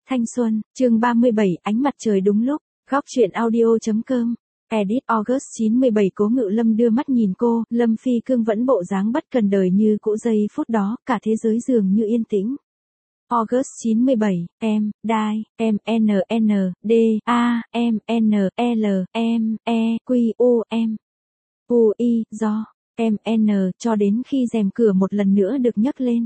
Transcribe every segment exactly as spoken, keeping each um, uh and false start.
Thanh xuân, chương ba mươi bảy, ánh mặt trời đúng lúc, góc truyện audio.com, edit August chín mươi bảy. Cố Ngự Lâm đưa mắt nhìn cô, Lâm Phi Cương vẫn bộ dáng bất cần đời như cũ. Giây phút đó, cả thế giới dường như yên tĩnh. August chín mươi bảy, em, die, em, n, n, d, a, em, n, l, em, e, q, u, em, u, i, do, em, n, cho đến khi rèm cửa một lần nữa được nhấc lên.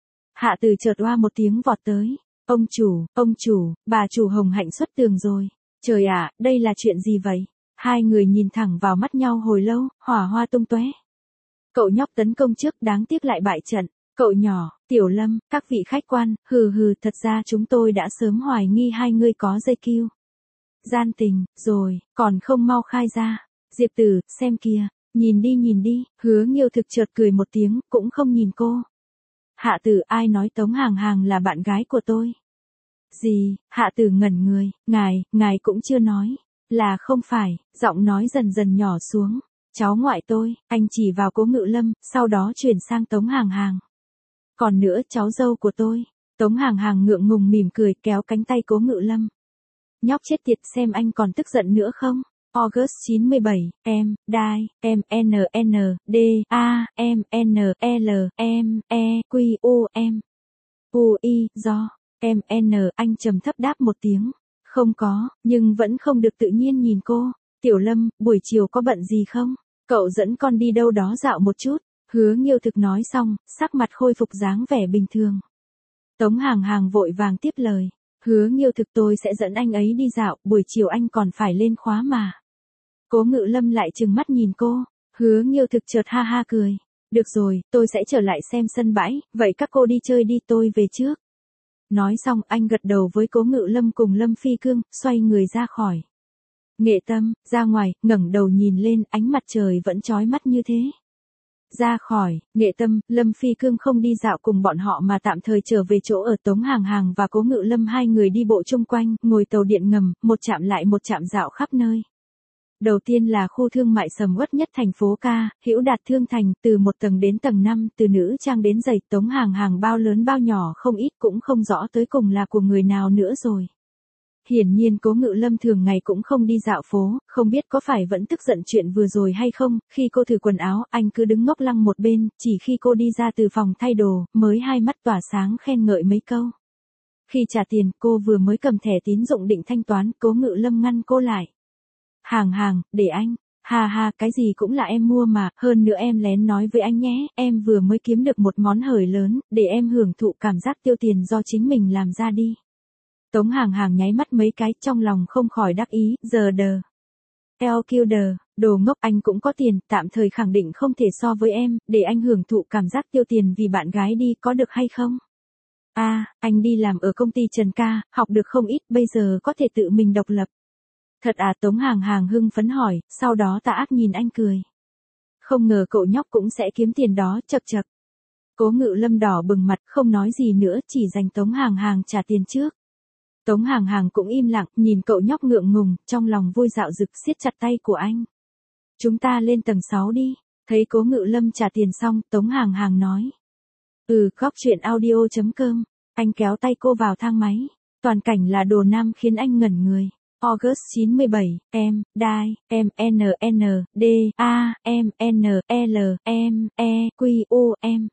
Hạ Từ chợt oa một tiếng vọt tới. Ông chủ, ông chủ, bà chủ Hồng Hạnh xuất tường rồi. Trời ạ, đây là chuyện gì vậy? Hai người nhìn thẳng vào mắt nhau hồi lâu, hỏa hoa tung tóe. Cậu nhóc tấn công trước, đáng tiếc lại bại trận. Cậu nhỏ, Tiểu Lâm, các vị khách quan, hừ hừ, thật ra chúng tôi đã sớm hoài nghi hai người có dây kiu gian tình, rồi, còn không mau khai ra. Diệp Tử, xem kìa, nhìn đi nhìn đi. Hứa Nghiêu Thực chợt cười một tiếng, cũng không nhìn cô. Hạ Tử, ai nói Tống Hàng Hàng là bạn gái của tôi? Gì? Hạ Tử ngẩn người, ngài, ngài cũng chưa nói. Là không phải, giọng nói dần dần nhỏ xuống. Cháu ngoại tôi, anh chỉ vào Cố Ngự Lâm, sau đó chuyển sang Tống Hàng Hàng. Còn nữa, cháu dâu của tôi. Tống Hàng Hàng ngượng ngùng mỉm cười, kéo cánh tay Cố Ngự Lâm. Nhóc chết tiệt, xem anh còn tức giận nữa không? August chín mươi bảy, em, die, em, n, n, d, a, em, n, l, em, e, q, u, em, u, i, do, em, n, anh trầm thấp đáp một tiếng. Không có, nhưng vẫn không được tự nhiên nhìn cô. Tiểu Lâm, buổi chiều có bận gì không? Cậu dẫn con đi đâu đó dạo một chút. Hứa Nghiêu Thực nói xong, sắc mặt khôi phục dáng vẻ bình thường. Tống Hàng Hàng vội vàng tiếp lời. Hứa Nghiêu Thực, tôi sẽ dẫn anh ấy đi dạo, buổi chiều anh còn phải lên khóa mà. Cố Ngự Lâm lại trừng mắt nhìn cô. Hứa Nghiêu Thực chợt ha ha cười. Được rồi, tôi sẽ trở lại xem sân bãi, vậy các cô đi chơi đi, tôi về trước. Nói xong, anh gật đầu với Cố Ngự Lâm cùng Lâm Phi Cương, xoay người ra khỏi Nghệ Tâm, ra ngoài, ngẩng đầu nhìn lên, ánh mặt trời vẫn chói mắt như thế. Ra khỏi Nghệ Tâm, Lâm Phi Cương không đi dạo cùng bọn họ mà tạm thời trở về chỗ ở. Tống Hàng Hàng và Cố Ngự Lâm hai người đi bộ chung quanh, ngồi tàu điện ngầm, một trạm lại một trạm dạo khắp nơi. Đầu tiên là khu thương mại sầm uất nhất thành phố Ca, Hữu Đạt Thương Thành, từ một tầng đến tầng năm, từ nữ trang đến giày. Tống Hàng Hàng bao lớn bao nhỏ không ít, cũng không rõ tới cùng là của người nào nữa rồi. Hiển nhiên Cố Ngự Lâm thường ngày cũng không đi dạo phố, không biết có phải vẫn tức giận chuyện vừa rồi hay không. Khi cô thử quần áo, anh cứ đứng ngốc lăng một bên, chỉ khi cô đi ra từ phòng thay đồ, mới hai mắt tỏa sáng khen ngợi mấy câu. Khi trả tiền, cô vừa mới cầm thẻ tín dụng định thanh toán, Cố Ngự Lâm ngăn cô lại. Hàng Hàng, để anh. Hà hà, cái gì cũng là em mua mà, hơn nữa em lén nói với anh nhé, em vừa mới kiếm được một món hời lớn, để em hưởng thụ cảm giác tiêu tiền do chính mình làm ra đi. Tống Hàng Hàng nháy mắt mấy cái, trong lòng không khỏi đắc ý, giờ đờ. eo kiu đờ, đồ ngốc, anh cũng có tiền, tạm thời khẳng định không thể so với em, để anh hưởng thụ cảm giác tiêu tiền vì bạn gái đi, có được hay không? À, anh đi làm ở công ty Trần Ca, học được không ít, bây giờ có thể tự mình độc lập. Thật à? Tống Hàng Hàng hưng phấn hỏi, sau đó tà ác nhìn anh cười. Không ngờ cậu nhóc cũng sẽ kiếm tiền đó, chậc chậc. Cố Ngự Lâm đỏ bừng mặt, không nói gì nữa, chỉ dành Tống Hàng Hàng trả tiền trước. Tống Hàng Hàng cũng im lặng, nhìn cậu nhóc ngượng ngùng, trong lòng vui dạo dực, siết chặt tay của anh. Chúng ta lên tầng sáu đi. Thấy Cố Ngự Lâm trả tiền xong, Tống Hàng Hàng nói. Ừ, góc truyện audio.com. Anh kéo tay cô vào thang máy. Toàn cảnh là đồ nam khiến anh ngẩn người. August chín mươi bảy, em, die, em, n, n, d, a, em, n, l, em, e, q, u, em,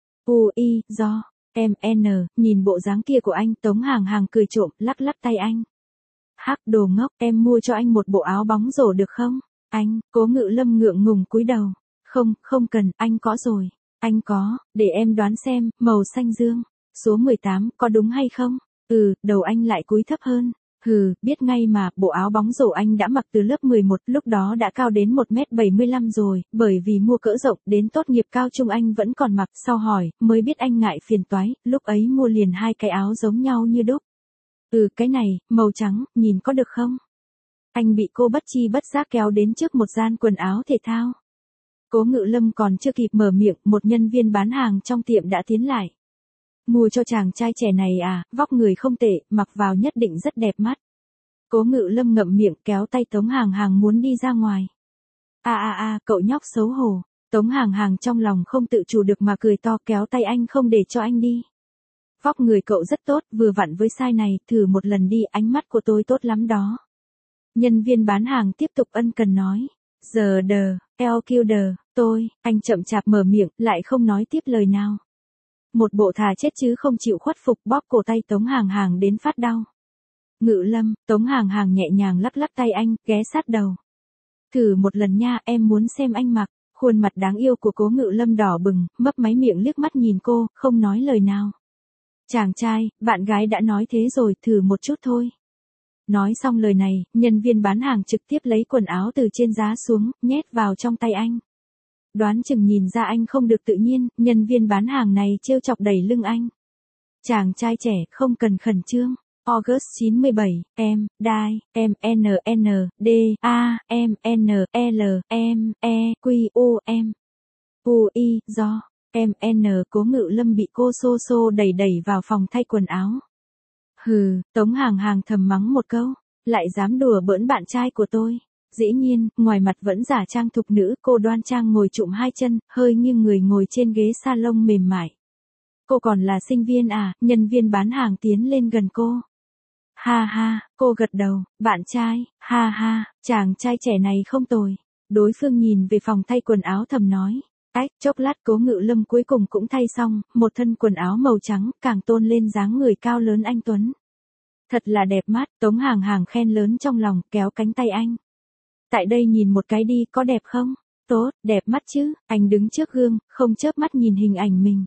u, i, do, em, n, nhìn bộ dáng kia của anh, Tống Hàng Hàng cười trộm, lắc lắc tay anh. Hắc đồ ngốc, em mua cho anh một bộ áo bóng rổ được không? Anh, Cố Ngự Lâm ngượng ngùng cúi đầu. Không, không cần, anh có rồi. Anh có, để em đoán xem, màu xanh dương. Số mười tám, có đúng hay không? Ừ, đầu anh lại cúi thấp hơn. Hừ, biết ngay mà, bộ áo bóng rổ anh đã mặc từ lớp mười một, lúc đó đã cao đến một mét bảy mươi lăm rồi, bởi vì mua cỡ rộng, đến tốt nghiệp cao trung anh vẫn còn mặc, sau hỏi, mới biết anh ngại phiền toái, lúc ấy mua liền hai cái áo giống nhau như đúc. Ừ, cái này, màu trắng, nhìn có được không? Anh bị cô bất chi bất giác kéo đến trước một gian quần áo thể thao. Cố Ngự Lâm còn chưa kịp mở miệng, một nhân viên bán hàng trong tiệm đã tiến lại. Mua cho chàng trai trẻ này à, vóc người không tệ, mặc vào nhất định rất đẹp mắt. Cố Ngự Lâm ngậm miệng, kéo tay Tống Hàng Hàng muốn đi ra ngoài. À à à, cậu nhóc xấu hổ. Tống Hàng Hàng trong lòng không tự chủ được mà cười to, kéo tay anh không để cho anh đi. Vóc người cậu rất tốt, vừa vặn với size này, thử một lần đi, ánh mắt của tôi tốt lắm đó. Nhân viên bán hàng tiếp tục ân cần nói. Giờ đờ, eo kiêu đờ, tôi, anh chậm chạp mở miệng, lại không nói tiếp lời nào. Một bộ thà chết chứ không chịu khuất phục, bóp cổ tay Tống Hàng Hàng đến phát đau. Ngự Lâm, Tống Hàng Hàng nhẹ nhàng lắc lắc tay anh, ghé sát đầu. Thử một lần nha, em muốn xem anh mặc. Khuôn mặt đáng yêu của Cố Ngự Lâm đỏ bừng, mấp máy miệng liếc mắt nhìn cô, không nói lời nào. Chàng trai, bạn gái đã nói thế rồi, thử một chút thôi. Nói xong lời này, nhân viên bán hàng trực tiếp lấy quần áo từ trên giá xuống, nhét vào trong tay anh. Đoán chừng nhìn ra anh không được tự nhiên, nhân viên bán hàng này trêu chọc đẩy lưng anh. Chàng trai trẻ, không cần khẩn trương. August chín mươi bảy, em, Đai, em, N, N, D, A, em, N, L, em, E, Q, U, em. U, I, do, em, N, Cố Ngự Lâm bị cô xô xô đẩy đẩy vào phòng thay quần áo. Hừ, Tống Hàng Hàng thầm mắng một câu, lại dám đùa bỡn bạn trai của tôi. Dĩ nhiên, ngoài mặt vẫn giả trang thục nữ, cô đoan trang ngồi trụm hai chân, hơi nghiêng người ngồi trên ghế salon mềm mại. Cô còn là sinh viên à, nhân viên bán hàng tiến lên gần cô. Ha ha, cô gật đầu, bạn trai, ha ha, chàng trai trẻ này không tồi. Đối phương nhìn về phòng thay quần áo thầm nói. Ách, chốc lát Cố Ngự Lâm cuối cùng cũng thay xong, một thân quần áo màu trắng, càng tôn lên dáng người cao lớn anh tuấn. Thật là đẹp mắt, Tống Hàng Hàng khen lớn trong lòng, kéo cánh tay anh. Tại đây nhìn một cái đi, có đẹp không? Tốt, đẹp mắt chứ, anh đứng trước gương, không chớp mắt nhìn hình ảnh mình.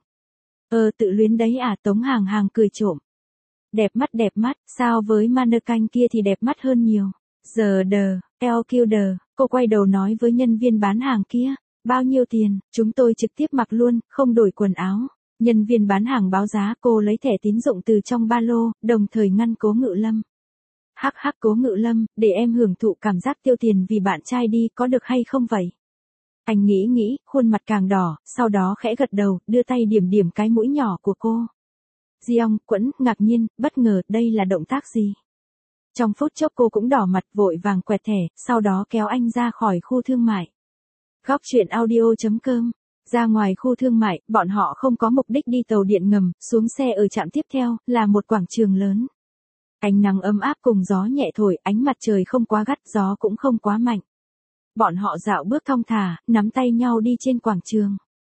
Ờ tự luyến đấy à, Tống Hàng Hàng cười trộm. Đẹp mắt đẹp mắt, sao với mannequin kia thì đẹp mắt hơn nhiều. Giờ đờ, eo kiêu đờ, cô quay đầu nói với nhân viên bán hàng kia. Bao nhiêu tiền, chúng tôi trực tiếp mặc luôn, không đổi quần áo. Nhân viên bán hàng báo giá, cô lấy thẻ tín dụng từ trong ba lô, đồng thời ngăn Cố Ngự Lâm. Hắc hắc Cố Ngự Lâm, để em hưởng thụ cảm giác tiêu tiền vì bạn trai đi, có được hay không vậy? Anh nghĩ nghĩ, khuôn mặt càng đỏ, sau đó khẽ gật đầu, đưa tay điểm điểm cái mũi nhỏ của cô. Giong, Quẫn, ngạc nhiên, bất ngờ, đây là động tác gì? Trong phút chốc cô cũng đỏ mặt, vội vàng quẹt thẻ, sau đó kéo anh ra khỏi khu thương mại. Góc truyện audio.com. Ra ngoài khu thương mại, bọn họ không có mục đích đi tàu điện ngầm, xuống xe ở trạm tiếp theo, là một quảng trường lớn. Ánh nắng ấm áp cùng gió nhẹ thổi, ánh mặt trời không quá gắt, gió cũng không quá mạnh. Bọn họ dạo bước thong thả, nắm tay nhau đi trên quảng trường.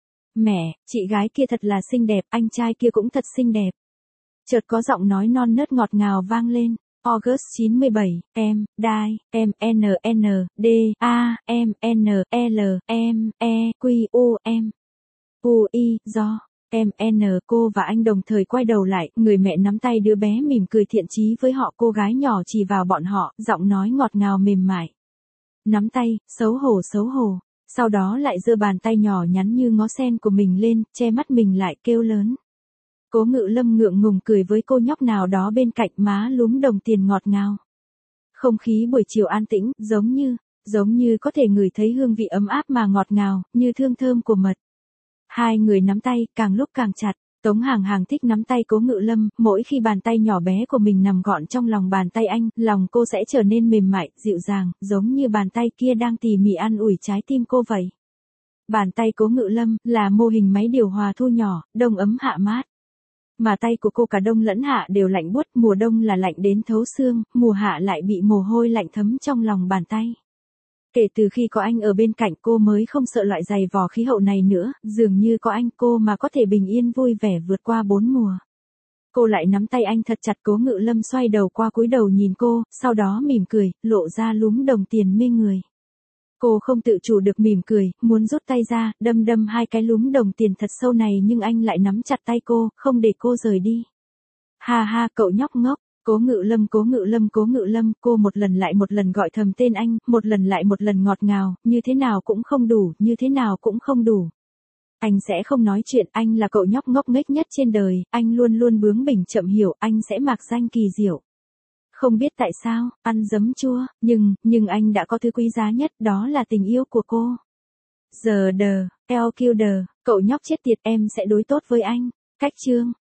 Mẹ, chị gái kia thật là xinh đẹp, anh trai kia cũng thật xinh đẹp. Chợt có giọng nói non nớt ngọt ngào vang lên. August chín mươi bảy, em, Đai, em, N, N, D, A, em, N, L, em, E, Q, U, em. U, I, do, em, N, cô và anh đồng thời quay đầu lại, người mẹ nắm tay đứa bé mỉm cười thiện chí với họ, cô gái nhỏ chỉ vào bọn họ, giọng nói ngọt ngào mềm mại. Nắm tay, xấu hổ xấu hổ, sau đó lại giơ bàn tay nhỏ nhắn như ngó sen của mình lên, che mắt mình lại kêu lớn. Cố Ngự Lâm ngượng ngùng cười với cô nhóc nào đó bên cạnh, má lúm đồng tiền ngọt ngào. Không khí buổi chiều an tĩnh, giống như, giống như có thể ngửi thấy hương vị ấm áp mà ngọt ngào, như hương thơm của mật. Hai người nắm tay, càng lúc càng chặt. Tống Hàng Hàng thích nắm tay Cố Ngự Lâm, mỗi khi bàn tay nhỏ bé của mình nằm gọn trong lòng bàn tay anh, lòng cô sẽ trở nên mềm mại, dịu dàng, giống như bàn tay kia đang tỉ mỉ an ủi trái tim cô vậy. Bàn tay Cố Ngự Lâm là mô hình máy điều hòa thu nhỏ, đông ấm hạ mát. Mà tay của cô cả đông lẫn hạ đều lạnh buốt, mùa đông là lạnh đến thấu xương, mùa hạ lại bị mồ hôi lạnh thấm trong lòng bàn tay. Kể từ khi có anh ở bên cạnh, cô mới không sợ loại giày vò khí hậu này nữa, dường như có anh cô mà có thể bình yên vui vẻ vượt qua bốn mùa. Cô lại nắm tay anh thật chặt. Cố Ngự Lâm xoay đầu qua cúi đầu nhìn cô, sau đó mỉm cười, lộ ra lúm đồng tiền mê người. Cô không tự chủ được mỉm cười, muốn rút tay ra, đâm đâm hai cái lúm đồng tiền thật sâu này, nhưng anh lại nắm chặt tay cô, không để cô rời đi. Ha ha, cậu nhóc ngốc. Cố Ngự Lâm, Cố Ngự Lâm, Cố Ngự Lâm, cô một lần lại một lần gọi thầm tên anh, một lần lại một lần ngọt ngào, như thế nào cũng không đủ, như thế nào cũng không đủ. Anh sẽ không nói chuyện, anh là cậu nhóc ngốc nghếch nhất trên đời, anh luôn luôn bướng bỉnh chậm hiểu, anh sẽ mạc danh kỳ diệu. Không biết tại sao, ăn giấm chua, nhưng, nhưng anh đã có thứ quý giá nhất, đó là tình yêu của cô. Giờ đờ, eo kiêu đờ, cậu nhóc chết tiệt, em sẽ đối tốt với anh. Cách chương.